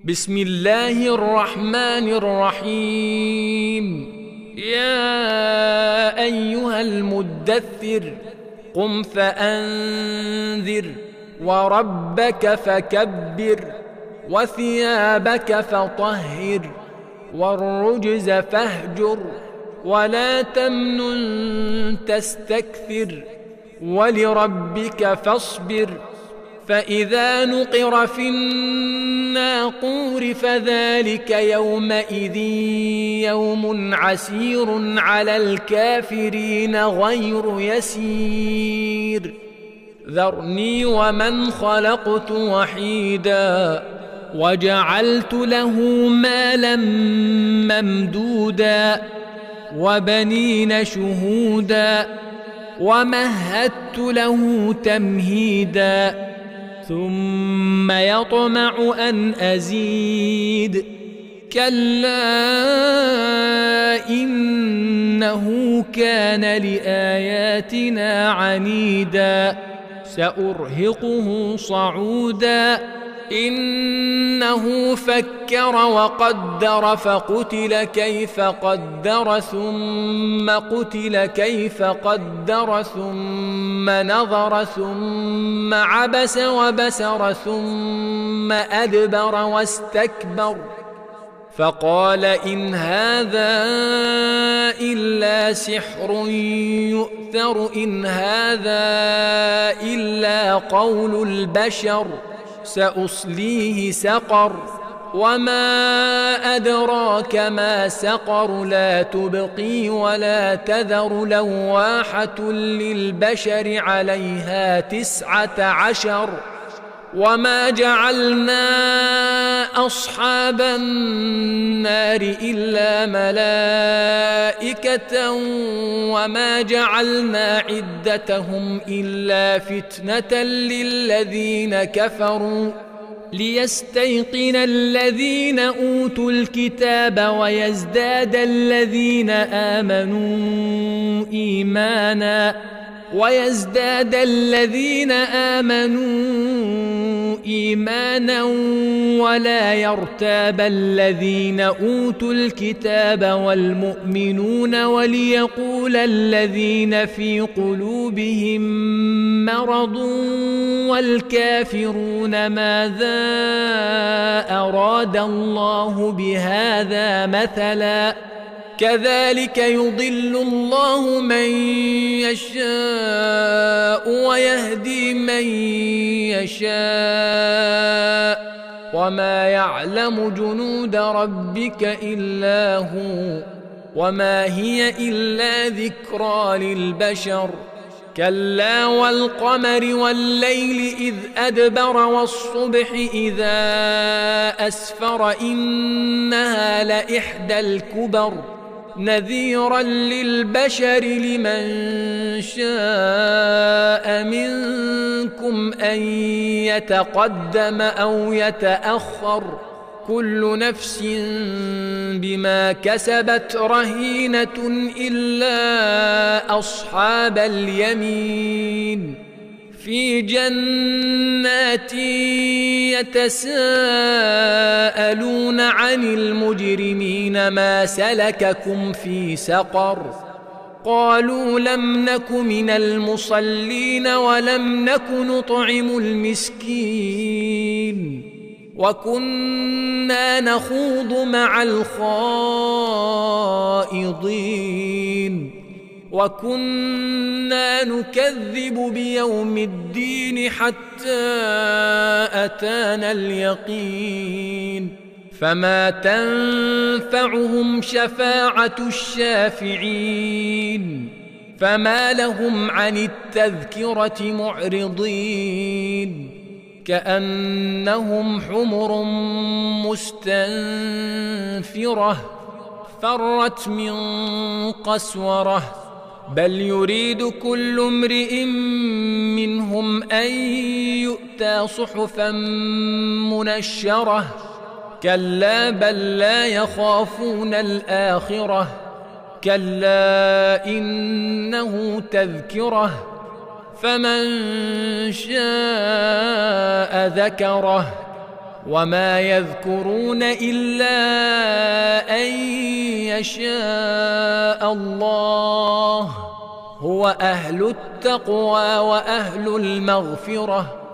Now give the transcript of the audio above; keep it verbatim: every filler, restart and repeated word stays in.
بسم الله الرحمن الرحيم. يا أيها المدثر قم فأنذر وربك فكبر وثيابك فطهر والرجز فاهجر ولا تمنن تستكثر ولربك فاصبر. فإذا نقر في الناقور فذلك يومئذ يوم عسير على الكافرين غير يسير. ذرني ومن خلقت وحيدا وجعلت له مالا ممدودا وبنين شهودا ومهدت له تمهيدا ثم يطمع أن أزيد. كلا إنه كان لآياتنا عنيدا سأرهقه صعودا. إنه فكر وقدر فقتل كيف قدر ثم قتل كيف قدر ثم نظر ثم عبس وبسر ثم أدبر واستكبر فقال إن هذا إلا سحر يؤثر إن هذا إلا قول البشر سأصليه سقر وما أدراك ما سقر لا تبقي ولا تذر لواحة للبشر عليها تسعة عشر. وما جعلنا أصحاب النار إلا ملائكة وما جعلنا عدتهم إلا فتنة للذين كفروا ليستيقن الذين أوتوا الكتاب ويزداد الذين آمنوا إيمانا ويزداد الذين آمنوا إيمانا ولا يرتاب الذين أوتوا الكتاب والمؤمنون وليقول الذين في قلوبهم مرض والكافرون ماذا أراد الله بهذا مثلا كذلك يضل الله من يشاء ويهدي من يشاء وما يعلم جنود ربك إلا هو وما هي إلا ذكرى للبشر. كلا والقمر والليل إذ أدبر والصبح إذا أسفر إنها لإحدى الكبر نذيرا للبشر لمن شاء منكم أن يتقدم أو يتأخر كل نفس بما كسبت رهينة إلا أصحاب اليمين في جنات يتساءلون عن المجرمين ما سلككم في سقر قالوا لم نك من المصلين ولم نك نطعم المسكين وكنا نخوض مع الخائضين وكنا نكذب بيوم الدين حتى أتانا اليقين فما تنفعهم شفاعة الشافعين فما لهم عن التذكرة معرضين كأنهم حمر مستنفرة فرت من قسورة بل يريد كل امرئ منهم أن يؤتى صحفا منشرة كلا بل لا يخافون الآخرة كلا إنه تذكرة فمن شاء ذكره وما يذكرون إلا أن يشاء الله. هو أهل التقوى وأهل المغفرة.